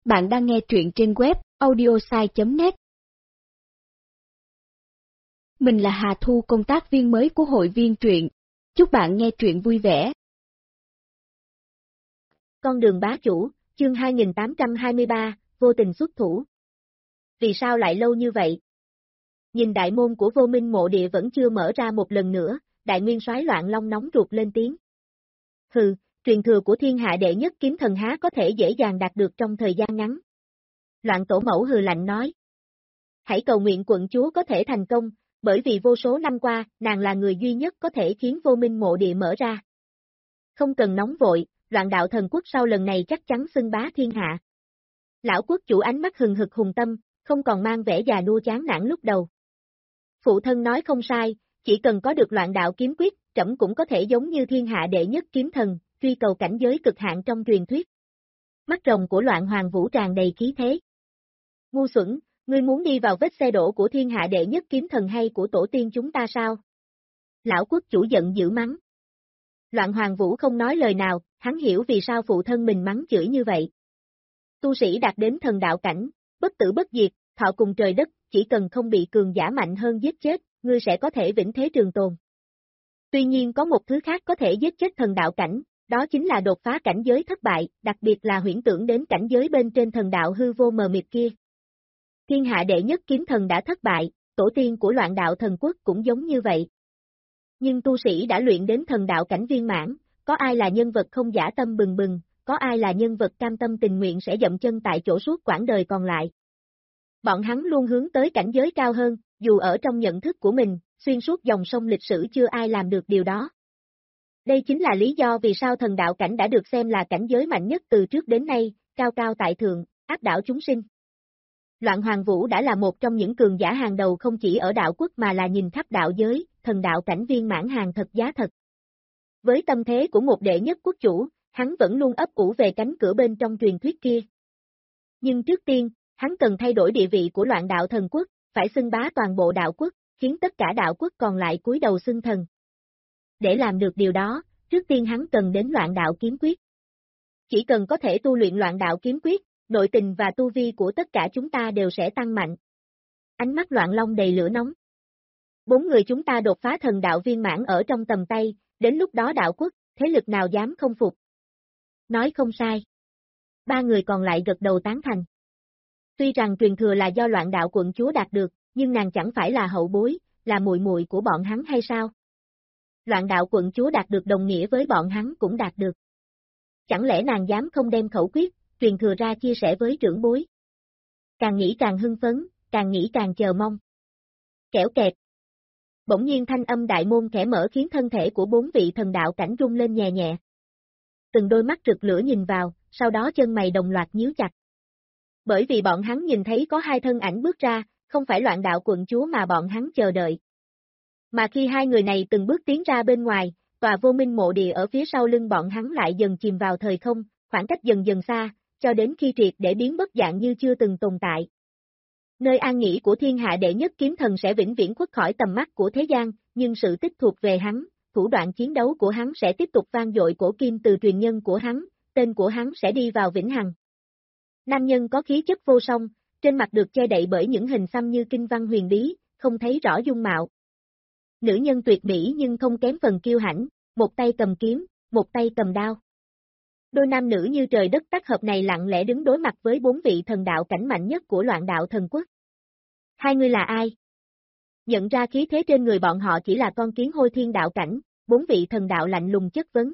Bạn đang nghe truyện trên web audiosai.net. Mình là Hà Thu, công tác viên mới của hội viên truyện. Chúc bạn nghe truyện vui vẻ. Con đường bá chủ, chương 2823, vô tình xuất thủ. Vì sao lại lâu như vậy? Nhìn đại môn của Vô Minh mộ địa vẫn chưa mở ra một lần nữa, đại nguyên soái Loạn Long nóng ruột lên tiếng. Hừ, truyền thừa của thiên hạ đệ nhất kiếm thần há có thể dễ dàng đạt được trong thời gian ngắn. Loạn Tổ Mẫu hừ lạnh nói. Hãy cầu nguyện quận chúa có thể thành công, bởi vì vô số năm qua, nàng là người duy nhất có thể khiến Vô Minh mộ địa mở ra. Không cần nóng vội, Loạn đạo thần quốc sau lần này chắc chắn xưng bá thiên hạ. Lão quốc chủ ánh mắt hừng hực hùng tâm, không còn mang vẻ già nua chán nản lúc đầu. Phụ thân nói không sai, chỉ cần có được Loạn đạo kiếm quyết, trẫm cũng có thể giống như thiên hạ đệ nhất kiếm thần, truy cầu cảnh giới cực hạn trong truyền thuyết. Mắt rồng của Loạn Hoàng Vũ tràn đầy khí thế. Ngu xuẩn, ngươi muốn đi vào vết xe đổ của thiên hạ đệ nhất kiếm thần hay của tổ tiên chúng ta sao? Lão quốc chủ giận dữ mắng. Loạn Hoàng Vũ không nói lời nào, hắn hiểu vì sao phụ thân mình mắng chửi như vậy. Tu sĩ đạt đến thần đạo cảnh, bất tử bất diệt, thọ cùng trời đất, chỉ cần không bị cường giả mạnh hơn giết chết, ngươi sẽ có thể vĩnh thế trường tồn. Tuy nhiên có một thứ khác có thể giết chết thần đạo cảnh, đó chính là đột phá cảnh giới thất bại, đặc biệt là huyễn tưởng đến cảnh giới bên trên thần đạo hư vô mờ mịt kia. Thiên hạ đệ nhất kiếm thần đã thất bại, tổ tiên của Loạn đạo thần quốc cũng giống như vậy. Nhưng tu sĩ đã luyện đến thần đạo cảnh viên mãn, có ai là nhân vật không dã tâm bừng bừng, có ai là nhân vật cam tâm tình nguyện sẽ dậm chân tại chỗ suốt quãng đời còn lại. Bọn hắn luôn hướng tới cảnh giới cao hơn, dù ở trong nhận thức của mình, xuyên suốt dòng sông lịch sử chưa ai làm được điều đó. Đây chính là lý do vì sao thần đạo cảnh đã được xem là cảnh giới mạnh nhất từ trước đến nay, cao cao tại thượng, áp đảo chúng sinh. Loạn Hoàng Vũ đã là một trong những cường giả hàng đầu không chỉ ở đạo quốc mà là nhìn khắp đạo giới, thần đạo cảnh viên mãn hàng thật giá thật. Với tâm thế của một đệ nhất quốc chủ, hắn vẫn luôn ấp ủ về cánh cửa bên trong truyền thuyết kia. Nhưng trước tiên, hắn cần thay đổi địa vị của Loạn đạo thần quốc, phải xưng bá toàn bộ đạo quốc, khiến tất cả đạo quốc còn lại cúi đầu xưng thần. Để làm được điều đó, trước tiên hắn cần đến Loạn đạo kiếm quyết. Chỉ cần có thể tu luyện Loạn đạo kiếm quyết, nội tình và tu vi của tất cả chúng ta đều sẽ tăng mạnh. Ánh mắt Loạn Long đầy lửa nóng. 4 người chúng ta đột phá thần đạo viên mãn ở trong tầm tay, đến lúc đó đạo quốc, thế lực nào dám không phục. Nói không sai. 3 người còn lại gật đầu tán thành. Tuy rằng truyền thừa là do Loạn đạo quận chúa đạt được, nhưng nàng chẳng phải là hậu bối, là muội muội của bọn hắn hay sao? Loạn đạo quận chúa đạt được đồng nghĩa với bọn hắn cũng đạt được. Chẳng lẽ nàng dám không đem khẩu quyết, truyền thừa ra chia sẻ với trưởng bối? Càng nghĩ càng hưng phấn, càng nghĩ càng chờ mong. Kẻo kẹt. Bỗng nhiên thanh âm đại môn khẽ mở khiến thân thể của 4 vị thần đạo cảnh rung lên nhẹ nhẹ. Từng đôi mắt rực lửa nhìn vào, sau đó chân mày đồng loạt nhíu chặt. Bởi vì bọn hắn nhìn thấy có 2 thân ảnh bước ra, không phải Loạn đạo quận chúa mà bọn hắn chờ đợi. Mà khi 2 người này từng bước tiến ra bên ngoài, tòa Vô Minh mộ địa ở phía sau lưng bọn hắn lại dần chìm vào thời không, khoảng cách dần dần xa, cho đến khi triệt để biến mất dạng như chưa từng tồn tại. Nơi an nghỉ của thiên hạ đệ nhất kiếm thần sẽ vĩnh viễn khuất khỏi tầm mắt của thế gian, nhưng sự tích thuộc về hắn, thủ đoạn chiến đấu của hắn sẽ tiếp tục vang dội cổ kim từ truyền nhân của hắn, tên của hắn sẽ đi vào vĩnh hằng. Nam nhân có khí chất vô song, trên mặt được che đậy bởi những hình xăm như kinh văn huyền bí, không thấy rõ dung mạo. Nữ nhân tuyệt mỹ nhưng không kém phần kiêu hãnh, một tay cầm kiếm, một tay cầm đao. Đôi nam nữ như trời đất tác hợp này lặng lẽ đứng đối mặt với 4 vị thần đạo cảnh mạnh nhất của Loạn đạo thần quốc. 2 người là ai? Nhận ra khí thế trên người bọn họ chỉ là con kiến hôi thiên đạo cảnh, 4 vị thần đạo lạnh lùng chất vấn.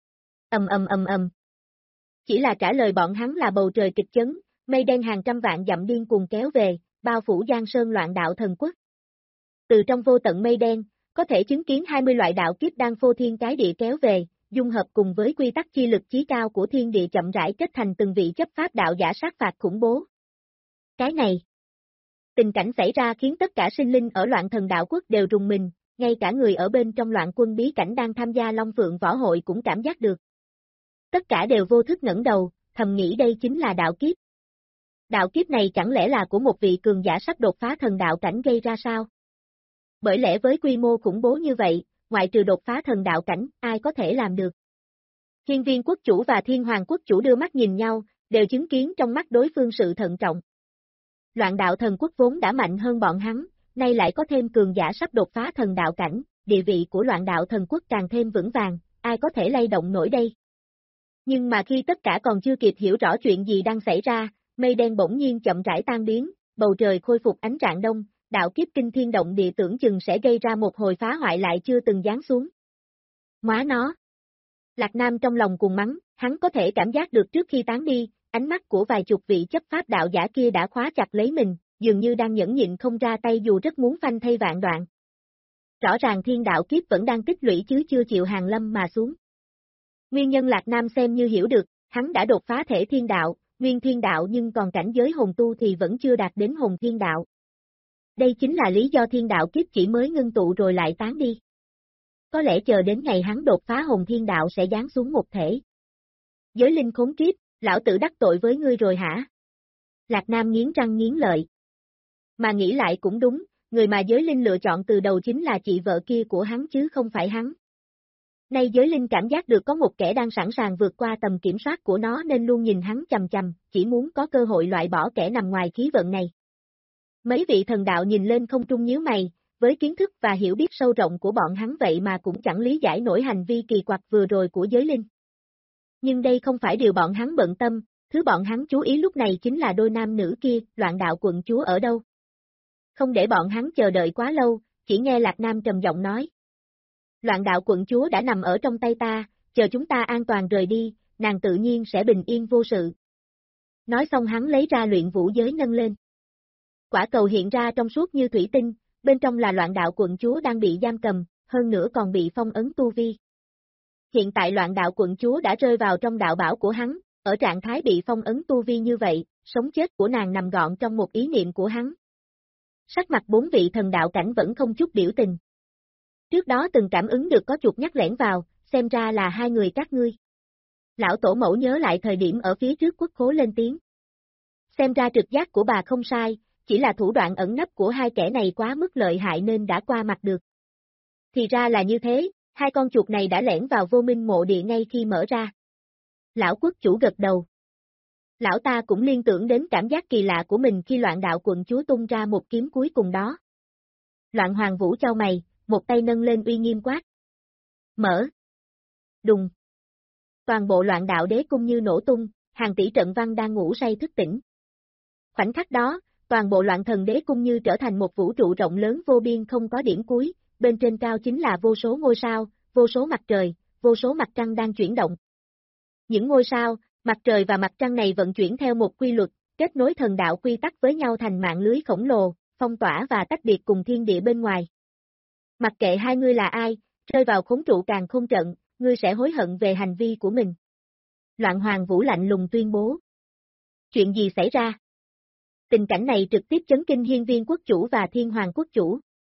Ầm. Chỉ là trả lời bọn hắn là bầu trời kịch chấn, mây đen hàng trăm vạn dặm điên cuồng kéo về, bao phủ Giang Sơn Loạn đạo thần quốc. Từ trong vô tận mây đen, có thể chứng kiến 20 loại đạo kiếp đang phô thiên cái địa kéo về, dung hợp cùng với quy tắc chi lực chí cao của thiên địa chậm rãi kết thành từng vị chấp pháp đạo giả sát phạt khủng bố. Cái này, tình cảnh xảy ra khiến tất cả sinh linh ở Loạn thần đạo quốc đều rùng mình, ngay cả người ở bên trong Loạn quân bí cảnh đang tham gia Long Phượng võ hội cũng cảm giác được. Tất cả đều vô thức ngẩng đầu, thầm nghĩ đây chính là đạo kiếp. Đạo kiếp này chẳng lẽ là của một vị cường giả sắp đột phá thần đạo cảnh gây ra sao? Bởi lẽ với quy mô khủng bố như vậy, ngoại trừ đột phá thần đạo cảnh, ai có thể làm được? Hiên Viên quốc chủ và Thiên Hoàng quốc chủ đưa mắt nhìn nhau, đều chứng kiến trong mắt đối phương sự thận trọng. Loạn đạo thần quốc vốn đã mạnh hơn bọn hắn, nay lại có thêm cường giả sắp đột phá thần đạo cảnh, địa vị của loạn đạo thần quốc càng thêm vững vàng, ai có thể lay động nổi đây. Nhưng mà khi tất cả còn chưa kịp hiểu rõ chuyện gì đang xảy ra, mây đen bỗng nhiên chậm rãi tan biến, bầu trời khôi phục ánh rạng đông, đạo kiếp kinh thiên động địa tưởng chừng sẽ gây ra một hồi phá hoại lại chưa từng giáng xuống. Móa nó! Lạc Nam trong lòng cuồng mắng, hắn có thể cảm giác được trước khi tán đi, ánh mắt của vài chục vị chấp pháp đạo giả kia đã khóa chặt lấy mình, dường như đang nhẫn nhịn không ra tay dù rất muốn phanh thây vạn đoạn. Rõ ràng thiên đạo kiếp vẫn đang tích lũy chứ chưa chịu hàng lâm mà xuống. Nguyên nhân Lạc Nam xem như hiểu được, hắn đã đột phá thể thiên đạo, nguyên thiên đạo nhưng còn cảnh giới hồn tu thì vẫn chưa đạt đến hồn thiên đạo. Đây chính là lý do thiên đạo kiếp chỉ mới ngưng tụ rồi lại tán đi. Có lẽ chờ đến ngày hắn đột phá hồn thiên đạo sẽ giáng xuống một thể. Giới linh khốn kiếp, lão tử đắc tội với ngươi rồi hả? Lạc Nam nghiến răng nghiến lợi. Mà nghĩ lại cũng đúng, người mà giới linh lựa chọn từ đầu chính là chị vợ kia của hắn chứ không phải hắn. Nay giới linh cảm giác được có một kẻ đang sẵn sàng vượt qua tầm kiểm soát của nó nên luôn nhìn hắn chằm chằm, chỉ muốn có cơ hội loại bỏ kẻ nằm ngoài khí vận này. Mấy vị thần đạo nhìn lên không trung nhíu mày, với kiến thức và hiểu biết sâu rộng của bọn hắn vậy mà cũng chẳng lý giải nổi hành vi kỳ quặc vừa rồi của giới linh. Nhưng đây không phải điều bọn hắn bận tâm, thứ bọn hắn chú ý lúc này chính là đôi nam nữ kia, loạn đạo quận chúa ở đâu. Không để bọn hắn chờ đợi quá lâu, chỉ nghe Lạc Nam trầm giọng nói. Loạn đạo quận chúa đã nằm ở trong tay ta, chờ chúng ta an toàn rời đi, nàng tự nhiên sẽ bình yên vô sự. Nói xong hắn lấy ra luyện vũ giới nâng lên. Quả cầu hiện ra trong suốt như thủy tinh, bên trong là loạn đạo quận chúa đang bị giam cầm, hơn nữa còn bị phong ấn tu vi. Hiện tại loạn đạo quận chúa đã rơi vào trong đạo bảo của hắn, ở trạng thái bị phong ấn tu vi như vậy, sống chết của nàng nằm gọn trong một ý niệm của hắn. Sắc mặt bốn vị thần đạo cảnh vẫn không chút biểu tình. Trước đó từng cảm ứng được có chuột nhắt lẻn vào, xem ra là hai người các ngươi. Lão tổ mẫu nhớ lại thời điểm ở phía trước quốc khố lên tiếng. Xem ra trực giác của bà không sai, chỉ là thủ đoạn ẩn nấp của hai kẻ này quá mức lợi hại nên đã qua mặt được. Thì ra là như thế, hai con chuột này đã lẻn vào vô minh mộ địa ngay khi mở ra. Lão quốc chủ gật đầu. Lão ta cũng liên tưởng đến cảm giác kỳ lạ của mình khi loạn đạo quận chúa tung ra một kiếm cuối cùng đó. Loạn hoàng vũ chau mày, một tay nâng lên uy nghiêm quát. Mở. Đùng. Toàn bộ loạn đạo đế cung như nổ tung, hàng tỷ trận văn đang ngủ say thức tỉnh. Khoảnh khắc đó, toàn bộ loạn thần đế cung như trở thành một vũ trụ rộng lớn vô biên không có điểm cuối, bên trên cao chính là vô số ngôi sao, vô số mặt trời, vô số mặt trăng đang chuyển động. Những ngôi sao, mặt trời và mặt trăng này vận chuyển theo một quy luật, kết nối thần đạo quy tắc với nhau thành mạng lưới khổng lồ, phong tỏa và tách biệt cùng thiên địa bên ngoài. Mặc kệ hai ngươi là ai, rơi vào khốn trụ càng khôn trận, ngươi sẽ hối hận về hành vi của mình. Loạn hoàng vũ lạnh lùng tuyên bố. Chuyện gì xảy ra? Tình cảnh này trực tiếp chấn kinh hiên viên quốc chủ và thiên hoàng quốc chủ.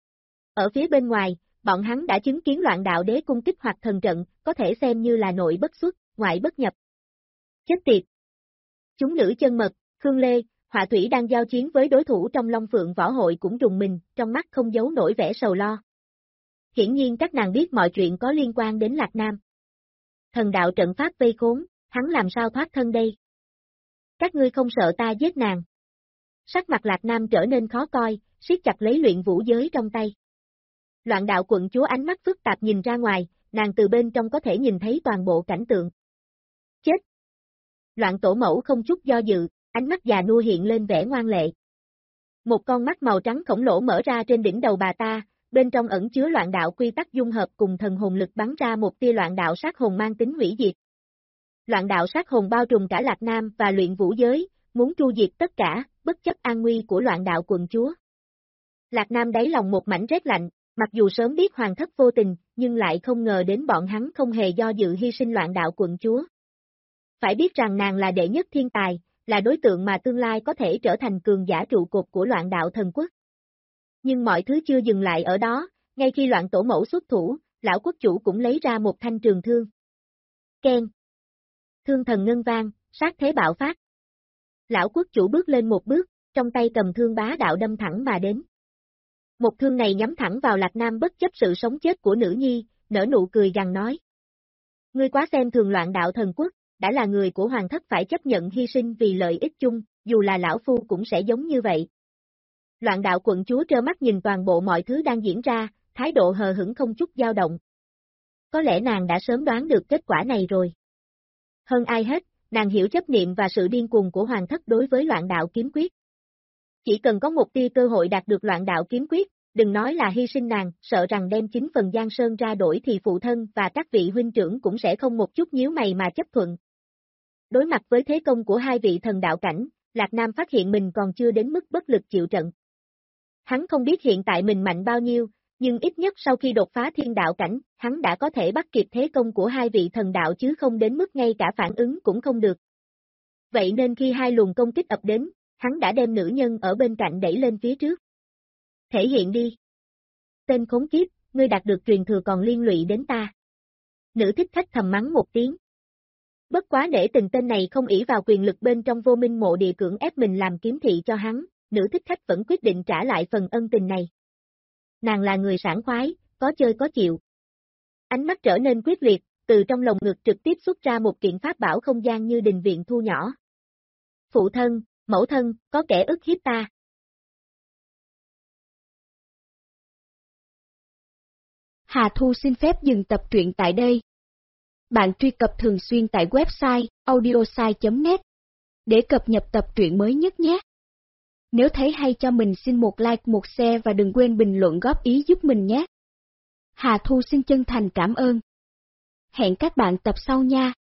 Ở phía bên ngoài, bọn hắn đã chứng kiến loạn đạo đế cung kích hoạt thần trận, có thể xem như là nội bất xuất, ngoại bất nhập. Chết tiệt! Chúng nữ chân mật, Khương Lê, Họa Thủy đang giao chiến với đối thủ trong Long Phượng võ hội cũng rùng mình, trong mắt không giấu nổi vẻ sầu lo. Hiển nhiên các nàng biết mọi chuyện có liên quan đến Lạc Nam. Thần đạo trận pháp vây khốn, hắn làm sao thoát thân đây? Các ngươi không sợ ta giết nàng? Sắc mặt Lạc Nam trở nên khó coi, siết chặt lấy luyện vũ giới trong tay. Loạn đạo quận chúa ánh mắt phức tạp nhìn ra ngoài, nàng từ bên trong có thể nhìn thấy toàn bộ cảnh tượng. Chết! Loạn tổ mẫu không chút do dự, ánh mắt già nua hiện lên vẻ ngoan lệ. Một con mắt màu trắng khổng lồ mở ra trên đỉnh đầu bà ta, bên trong ẩn chứa loạn đạo quy tắc dung hợp cùng thần hồn lực bắn ra một tia loạn đạo sát hồn mang tính hủy diệt. Loạn đạo sát hồn bao trùm cả Lạc Nam và luyện vũ giới, muốn tru diệt tất cả, bất chấp an nguy của loạn đạo quận chúa. Lạc Nam đáy lòng một mảnh rét lạnh, mặc dù sớm biết hoàng thất vô tình, nhưng lại không ngờ đến bọn hắn không hề do dự hy sinh loạn đạo quận chúa. Phải biết rằng nàng là đệ nhất thiên tài, là đối tượng mà tương lai có thể trở thành cường giả trụ cột của loạn đạo thần quốc. Nhưng mọi thứ chưa dừng lại ở đó, ngay khi loạn tổ mẫu xuất thủ, lão quốc chủ cũng lấy ra một thanh trường thương. Keng! Thương thần ngân vang, sát thế bạo phát. Lão quốc chủ bước lên một bước, trong tay cầm thương bá đạo đâm thẳng mà đến. Một thương này nhắm thẳng vào Lạc Nam bất chấp sự sống chết của nữ nhi, nở nụ cười gằn nói. Ngươi quá xem thường loạn đạo thần quốc, đã là người của hoàng thất phải chấp nhận hy sinh vì lợi ích chung, dù là lão phu cũng sẽ giống như vậy. Loạn đạo quận chúa trơ mắt nhìn toàn bộ mọi thứ đang diễn ra, thái độ hờ hững không chút dao động. Có lẽ nàng đã sớm đoán được kết quả này rồi. Hơn ai hết, nàng hiểu chấp niệm và sự điên cuồng của hoàng thất đối với loạn đạo kiếm quyết. Chỉ cần có một tia cơ hội đạt được loạn đạo kiếm quyết, đừng nói là hy sinh nàng, sợ rằng đem 9 phần Giang Sơn ra đổi thì phụ thân và các vị huynh trưởng cũng sẽ không một chút nhíu mày mà chấp thuận. Đối mặt với thế công của hai vị thần đạo cảnh, Lạc Nam phát hiện mình còn chưa đến mức bất lực chịu trận. Hắn không biết hiện tại mình mạnh bao nhiêu, nhưng ít nhất sau khi đột phá thiên đạo cảnh, hắn đã có thể bắt kịp thế công của hai vị thần đạo chứ không đến mức ngay cả phản ứng cũng không được. Vậy nên khi hai luồng công kích ập đến, hắn đã đem nữ nhân ở bên cạnh đẩy lên phía trước. Thể hiện đi. Tên khốn kiếp, ngươi đạt được truyền thừa còn liên lụy đến ta. Nữ thích khách thầm mắng một tiếng. Bất quá để tình tên này không ỷ vào quyền lực bên trong Vô Minh mộ địa cưỡng ép mình làm kiếm thị cho hắn, nữ thích khách vẫn quyết định trả lại phần ân tình này. Nàng là người sảng khoái, có chơi có chịu. Ánh mắt trở nên quyết liệt, từ trong lồng ngực trực tiếp xuất ra một kiện pháp bảo không gian như đình viện thu nhỏ. Phụ thân, mẫu thân, có kẻ ức hiếp ta. Hà Thu xin phép dừng tập truyện tại đây. Bạn truy cập thường xuyên tại website audiosai.net để cập nhật tập truyện mới nhất nhé. Nếu thấy hay cho mình xin một like, một share và đừng quên bình luận góp ý giúp mình nhé. Hà Thu xin chân thành cảm ơn. Hẹn các bạn tập sau nha.